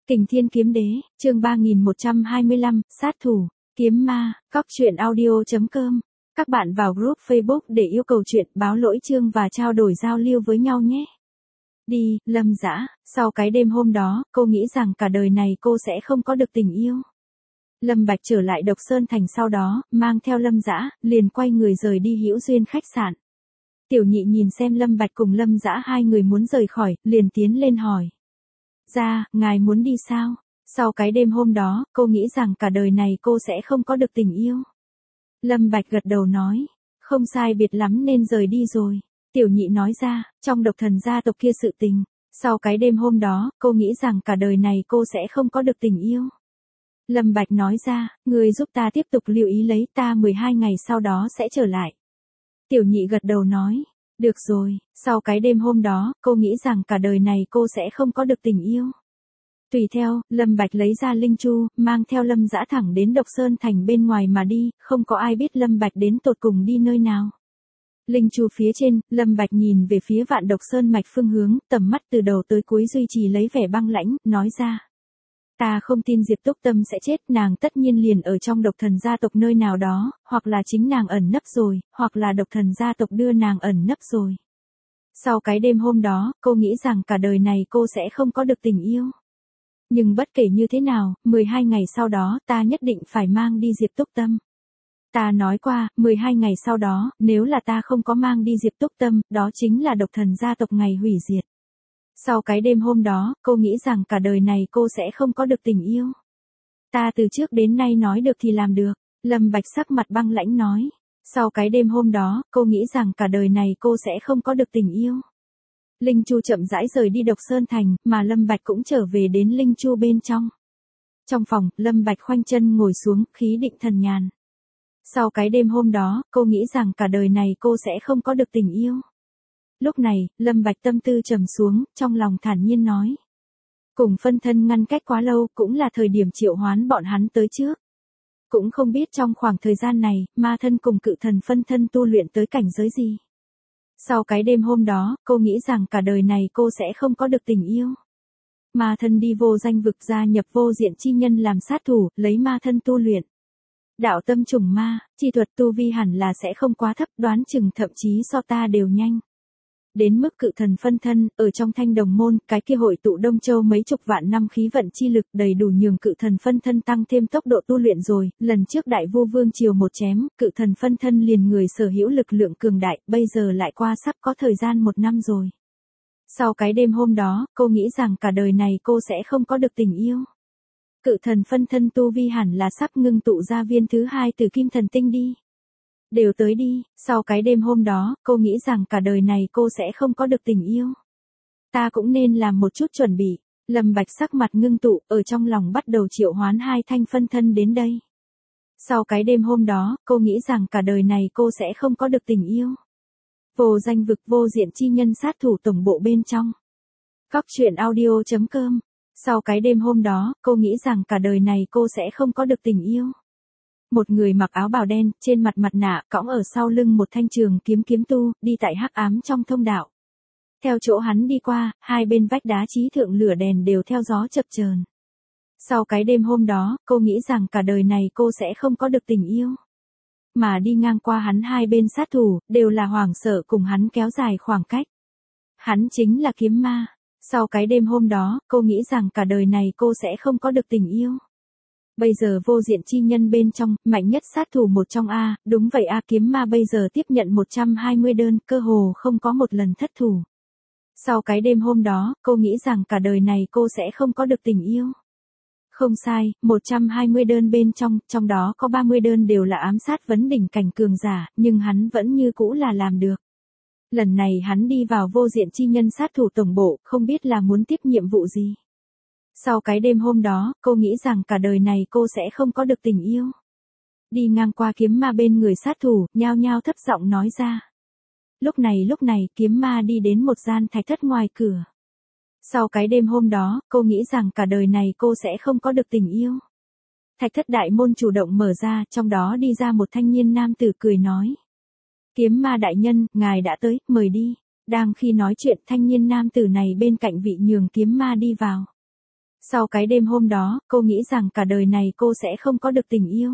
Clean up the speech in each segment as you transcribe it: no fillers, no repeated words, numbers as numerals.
Kình Thiên Kiếm Đế, chương 3125, sát thủ, kiếm ma, Cóc Truyện Audio.com. Các bạn vào group Facebook để yêu cầu chuyện, báo lỗi chương và trao đổi giao lưu với nhau nhé. Đi, Lâm Dã, sau cái đêm hôm đó, cô nghĩ rằng cả đời này cô sẽ không có được tình yêu. Lâm Bạch trở lại Độc Sơn Thành sau đó, mang theo Lâm Dã, liền quay người rời đi Hữu Duyên khách sạn. Tiểu Nhị nhìn xem Lâm Bạch cùng Lâm Dã hai người muốn rời khỏi, liền tiến lên hỏi. Ra, ngài muốn đi sao? Sau cái đêm hôm đó, cô nghĩ rằng cả đời này cô sẽ không có được tình yêu. Lâm Bạch gật đầu nói, không sai biệt lắm nên rời đi rồi. Tiểu Nhị nói ra, trong Độc Thần gia tộc kia sự tình. Sau cái đêm hôm đó, cô nghĩ rằng cả đời này cô sẽ không có được tình yêu. Lâm Bạch nói ra, người giúp ta tiếp tục lưu ý lấy, ta 12 ngày sau đó sẽ trở lại. Tiểu Nhị gật đầu nói, được rồi, sau cái đêm hôm đó, cô nghĩ rằng cả đời này cô sẽ không có được tình yêu. Tùy theo, Lâm Bạch lấy ra linh chu, mang theo Lâm Dã thẳng đến Độc Sơn Thành bên ngoài mà đi, không có ai biết Lâm Bạch đến tột cùng đi nơi nào. Linh chu phía trên, Lâm Bạch nhìn về phía Vạn Độc Sơn mạch phương hướng, tầm mắt từ đầu tới cuối duy trì lấy vẻ băng lãnh, nói ra. Ta không tin Diệp Túc Tâm sẽ chết, nàng tất nhiên liền ở trong Độc Thần gia tộc nơi nào đó, hoặc là chính nàng ẩn nấp rồi, hoặc là Độc Thần gia tộc đưa nàng ẩn nấp rồi. Sau cái đêm hôm đó, cô nghĩ rằng cả đời này cô sẽ không có được tình yêu. Nhưng bất kể như thế nào, 12 ngày sau đó, ta nhất định phải mang đi Diệp Túc Tâm. Ta nói qua, 12 ngày sau đó, nếu là ta không có mang đi Diệp Túc Tâm, đó chính là Độc Thần gia tộc ngày hủy diệt. Sau cái đêm hôm đó, cô nghĩ rằng cả đời này cô sẽ không có được tình yêu. Ta từ trước đến nay nói được thì làm được, Lâm Bạch sắc mặt băng lãnh nói. Sau cái đêm hôm đó, cô nghĩ rằng cả đời này cô sẽ không có được tình yêu. Linh Chu chậm rãi rời đi Độc Sơn Thành, mà Lâm Bạch cũng trở về đến Linh Chu bên trong. Trong phòng, Lâm Bạch khoanh chân ngồi xuống, khí định thần nhàn. Sau cái đêm hôm đó, cô nghĩ rằng cả đời này cô sẽ không có được tình yêu. Lúc này, Lâm Bạch tâm tư trầm xuống, trong lòng thản nhiên nói. Cùng phân thân ngăn cách quá lâu, cũng là thời điểm triệu hoán bọn hắn tới trước. Cũng không biết trong khoảng thời gian này, ma thân cùng cự thần phân thân tu luyện tới cảnh giới gì. Sau cái đêm hôm đó, cô nghĩ rằng cả đời này cô sẽ không có được tình yêu. Ma thân đi vô danh vực gia nhập vô diện chi nhân làm sát thủ, lấy ma thân tu luyện. Đạo tâm trùng ma, chi thuật tu vi hẳn là sẽ không quá thấp, đoán chừng thậm chí so ta đều nhanh. Đến mức cự thần phân thân, ở trong Thanh Đồng môn, cái kia hội tụ Đông Châu mấy chục vạn năm khí vận chi lực đầy đủ nhường cự thần phân thân tăng thêm tốc độ tu luyện rồi, lần trước Đại Vu Vương triều một chém, cự thần phân thân liền người sở hữu lực lượng cường đại, bây giờ lại qua sắp có thời gian 1 năm rồi. Sau cái đêm hôm đó, cô nghĩ rằng cả đời này cô sẽ không có được tình yêu. Cự thần phân thân tu vi hẳn là sắp ngưng tụ ra viên thứ 2 từ Kim Thần Tinh đi. Đều tới đi, sau cái đêm hôm đó, cô nghĩ rằng cả đời này cô sẽ không có được tình yêu. Ta cũng nên làm một chút chuẩn bị. Lâm Bạch sắc mặt ngưng tụ, ở trong lòng bắt đầu triệu hoán 2 thanh phân thân đến đây. Sau cái đêm hôm đó, cô nghĩ rằng cả đời này cô sẽ không có được tình yêu. Vô danh vực vô diện chi nhân sát thủ tổng bộ bên trong. Cóc Truyện Audio.com. Sau cái đêm hôm đó, cô nghĩ rằng cả đời này cô sẽ không có được tình yêu. Một người mặc áo bào đen, trên mặt mặt nạ, cõng ở sau lưng một thanh trường kiếm kiếm tu, đi tại hắc ám trong thông đạo. Theo chỗ hắn đi qua, hai bên vách đá chí thượng lửa đèn đều theo gió chập chờn. Sau cái đêm hôm đó, cô nghĩ rằng cả đời này cô sẽ không có được tình yêu. Mà đi ngang qua hắn hai bên sát thủ, đều là hoảng sợ cùng hắn kéo dài khoảng cách. Hắn chính là kiếm ma. Sau cái đêm hôm đó, cô nghĩ rằng cả đời này cô sẽ không có được tình yêu. Bây giờ vô diện chi nhân bên trong, mạnh nhất sát thủ một trong A, đúng vậy A, kiếm ma bây giờ tiếp nhận 120 đơn, cơ hồ không có một lần thất thủ. Sau cái đêm hôm đó, cô nghĩ rằng cả đời này cô sẽ không có được tình yêu. Không sai, 120 đơn bên trong đó có 30 đơn đều là ám sát vấn đỉnh cảnh cường giả, nhưng hắn vẫn như cũ là làm được. Lần này hắn đi vào vô diện chi nhân sát thủ tổng bộ, không biết là muốn tiếp nhiệm vụ gì. Sau cái đêm hôm đó, cô nghĩ rằng cả đời này cô sẽ không có được tình yêu. Đi ngang qua kiếm ma bên người sát thủ, nhao nhao thấp giọng nói ra. Lúc này, kiếm ma đi đến một gian thạch thất ngoài cửa. Sau cái đêm hôm đó, cô nghĩ rằng cả đời này cô sẽ không có được tình yêu. Thạch thất đại môn chủ động mở ra, trong đó đi ra một thanh niên nam tử cười nói. Kiếm ma đại nhân, ngài đã tới, mời đi. Đang khi nói chuyện, thanh niên nam tử này bên cạnh vị nhường kiếm ma đi vào. Sau cái đêm hôm đó, cô nghĩ rằng cả đời này cô sẽ không có được tình yêu.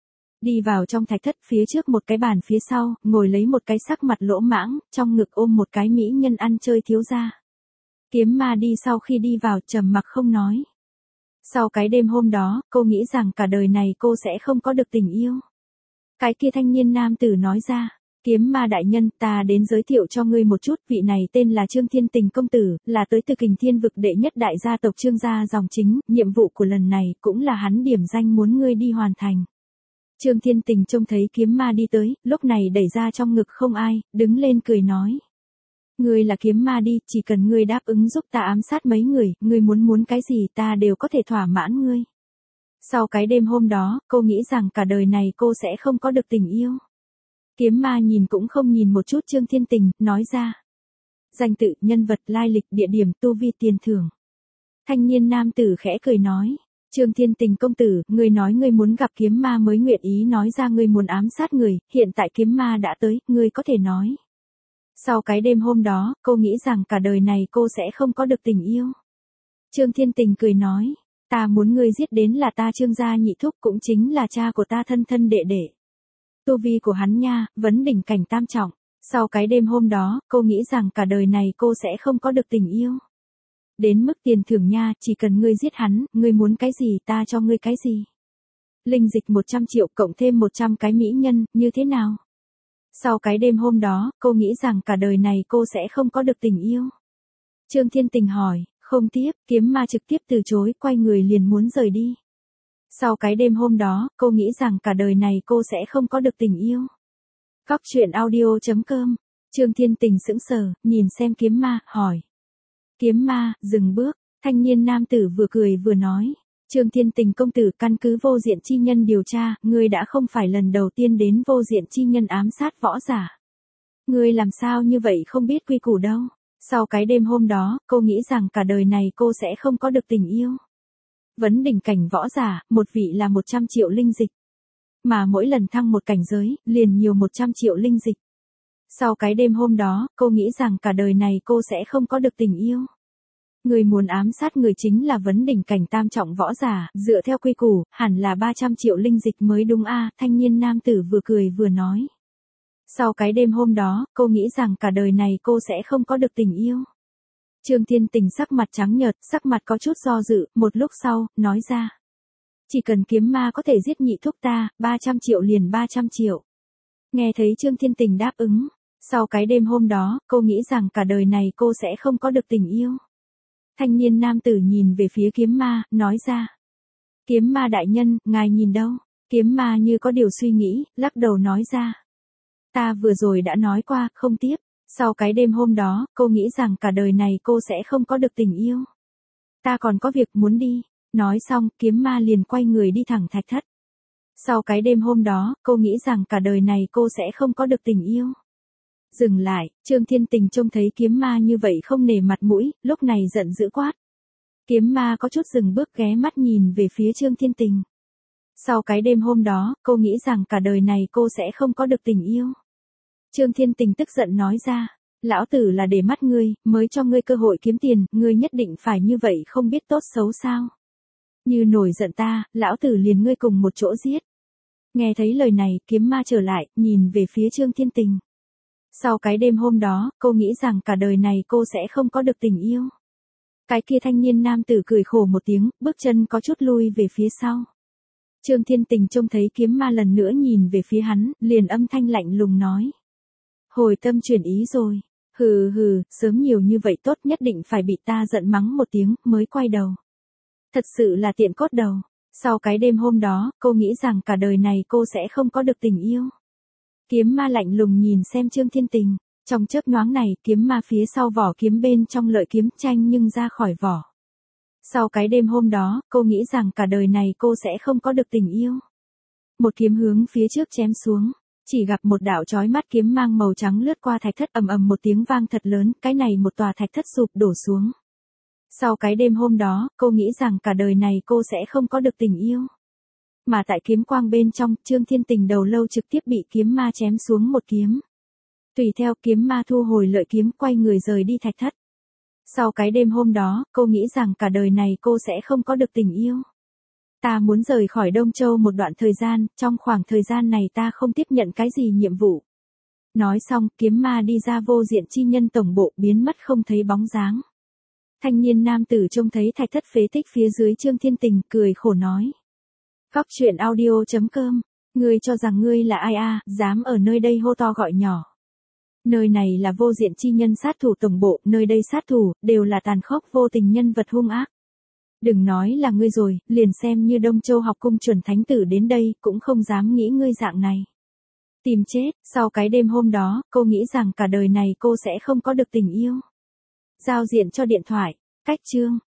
Đi vào trong thạch thất, phía trước một cái bàn phía sau, ngồi lấy một cái sắc mặt lỗ mãng, trong ngực ôm một cái mỹ nhân ăn chơi thiếu gia. Kiếm ma đi sau khi đi vào trầm mặc không nói. Sau cái đêm hôm đó, cô nghĩ rằng cả đời này cô sẽ không có được tình yêu. Cái kia thanh niên nam tử nói ra, kiếm ma đại nhân, ta đến giới thiệu cho ngươi một chút, vị này tên là Trương Thiên Tình công tử, là tới từ Kình Thiên vực đệ nhất đại gia tộc Trương gia dòng chính, nhiệm vụ của lần này cũng là hắn điểm danh muốn ngươi đi hoàn thành. Trương Thiên Tình trông thấy kiếm ma đi tới, lúc này đẩy ra trong ngực không ai, đứng lên cười nói. Ngươi là kiếm ma đi, chỉ cần ngươi đáp ứng giúp ta ám sát mấy người, ngươi muốn cái gì ta đều có thể thỏa mãn ngươi. Sau cái đêm hôm đó, cô nghĩ rằng cả đời này cô sẽ không có được tình yêu. Kiếm ma nhìn cũng không nhìn một chút Trương Thiên Tình, nói ra. Danh tự, nhân vật, lai lịch, địa điểm, tu vi, tiền thưởng. Thanh niên nam tử khẽ cười nói. Trương Thiên Tình công tử, ngươi nói ngươi muốn gặp kiếm ma mới nguyện ý nói ra ngươi muốn ám sát người, hiện tại kiếm ma đã tới, ngươi có thể nói. Sau cái đêm hôm đó, cô nghĩ rằng cả đời này cô sẽ không có được tình yêu. Trương Thiên Tình cười nói, ta muốn ngươi giết đến là ta Trương gia nhị thúc, cũng chính là cha của ta thân thân đệ đệ. Tu vi của hắn nha, vấn đỉnh cảnh tam trọng. Sau cái đêm hôm đó, cô nghĩ rằng cả đời này cô sẽ không có được tình yêu. Đến mức tiền thưởng nha, chỉ cần ngươi giết hắn, ngươi muốn cái gì ta cho ngươi cái gì. Linh dịch 100 triệu cộng thêm 100 cái mỹ nhân, như thế nào? Sau cái đêm hôm đó, cô nghĩ rằng cả đời này cô sẽ không có được tình yêu. Trương Thiên Tình hỏi, không tiếp, kiếm ma trực tiếp từ chối, quay người liền muốn rời đi. Sau cái đêm hôm đó, cô nghĩ rằng cả đời này cô sẽ không có được tình yêu. Góc truyện audio.com, Trương Thiên Tình sững sờ, nhìn xem kiếm ma, hỏi. Kiếm ma, dừng bước, thanh niên nam tử vừa cười vừa nói. Trương Thiên Tình công tử, căn cứ vô diện chi nhân điều tra, ngươi đã không phải lần đầu tiên đến vô diện chi nhân ám sát võ giả. Ngươi làm sao như vậy không biết quy củ đâu. Sau cái đêm hôm đó, cô nghĩ rằng cả đời này cô sẽ không có được tình yêu. Vấn đỉnh cảnh võ giả, một vị là 100 triệu linh dịch. Mà mỗi lần thăng một cảnh giới, liền nhiều 100 triệu linh dịch. Sau cái đêm hôm đó, cô nghĩ rằng cả đời này cô sẽ không có được tình yêu. Người muốn ám sát người chính là vấn đỉnh cảnh tam trọng võ giả, dựa theo quy củ, hẳn là 300 triệu linh dịch mới đúng a. Thanh niên nam tử vừa cười vừa nói. Sau cái đêm hôm đó, cô nghĩ rằng cả đời này cô sẽ không có được tình yêu. Trương Thiên Tình sắc mặt trắng nhợt, sắc mặt có chút do dự, một lúc sau, nói ra. Chỉ cần kiếm ma có thể giết nhị thúc ta, 300 triệu liền 300 triệu. Nghe thấy Trương Thiên Tình đáp ứng. Sau cái đêm hôm đó, cô nghĩ rằng cả đời này cô sẽ không có được tình yêu. Thanh niên nam tử nhìn về phía kiếm ma, nói ra. Kiếm ma đại nhân, ngài nhìn đâu? Kiếm ma như có điều suy nghĩ, lắc đầu nói ra. Ta vừa rồi đã nói qua, không tiếp. Sau cái đêm hôm đó, cô nghĩ rằng cả đời này cô sẽ không có được tình yêu. Ta còn có việc muốn đi. Nói xong, kiếm ma liền quay người đi thẳng thạch thất. Sau cái đêm hôm đó, cô nghĩ rằng cả đời này cô sẽ không có được tình yêu. Dừng lại, Trương Thiên Tình trông thấy kiếm ma như vậy không nể mặt mũi, lúc này giận dữ quát. Kiếm ma có chút dừng bước ghé mắt nhìn về phía Trương Thiên Tình. Sau cái đêm hôm đó, cô nghĩ rằng cả đời này cô sẽ không có được tình yêu. Trương Thiên Tình tức giận nói ra, lão tử là để mắt ngươi, mới cho ngươi cơ hội kiếm tiền, ngươi nhất định phải như vậy không biết tốt xấu sao. Như nổi giận ta, lão tử liền ngươi cùng một chỗ giết. Nghe thấy lời này, kiếm ma trở lại, nhìn về phía Trương Thiên Tình. Sau cái đêm hôm đó, cô nghĩ rằng cả đời này cô sẽ không có được tình yêu. Cái kia thanh niên nam tử cười khổ một tiếng, bước chân có chút lui về phía sau. Trương Thiên Tình trông thấy kiếm ma lần nữa nhìn về phía hắn, liền âm thanh lạnh lùng nói. Hồi tâm chuyển ý rồi. Hừ hừ, sớm nhiều như vậy tốt, nhất định phải bị ta giận mắng một tiếng, mới quay đầu. Thật sự là tiện cốt đầu. Sau cái đêm hôm đó, cô nghĩ rằng cả đời này cô sẽ không có được tình yêu. Kiếm ma lạnh lùng nhìn xem Trương Thiên Tình. Trong chớp nhoáng này, kiếm ma phía sau vỏ kiếm bên trong lợi kiếm tranh nhưng ra khỏi vỏ. Sau cái đêm hôm đó, cô nghĩ rằng cả đời này cô sẽ không có được tình yêu. Một kiếm hướng phía trước chém xuống. Chỉ gặp một đạo chói mắt kiếm mang màu trắng lướt qua thạch thất, ầm ầm một tiếng vang thật lớn, cái này một tòa thạch thất sụp đổ xuống. Sau cái đêm hôm đó, cô nghĩ rằng cả đời này cô sẽ không có được tình yêu. Mà tại kiếm quang bên trong, Trương Thiên Tình đầu lâu trực tiếp bị kiếm ma chém xuống một kiếm. Tùy theo kiếm ma thu hồi lợi kiếm, quay người rời đi thạch thất. Sau cái đêm hôm đó, cô nghĩ rằng cả đời này cô sẽ không có được tình yêu. Ta muốn rời khỏi Đông Châu một đoạn thời gian, trong khoảng thời gian này ta không tiếp nhận cái gì nhiệm vụ. Nói xong, kiếm ma đi ra vô diện chi nhân tổng bộ biến mất không thấy bóng dáng. Thanh niên nam tử trông thấy thạch thất phế tích phía dưới Trương Thiên Tình cười khổ nói. Góc truyện audio.com, ngươi cho rằng ngươi là ai à, dám ở nơi đây hô to gọi nhỏ. Nơi này là vô diện chi nhân sát thủ tổng bộ, nơi đây sát thủ, đều là tàn khốc vô tình nhân vật hung ác. Đừng nói là ngươi rồi, liền xem như Đông Châu học cung chuẩn thánh tử đến đây, cũng không dám nghĩ ngươi dạng này. Tìm chết, sau cái đêm hôm đó, cô nghĩ rằng cả đời này cô sẽ không có được tình yêu. Giao diện cho điện thoại, cách chương.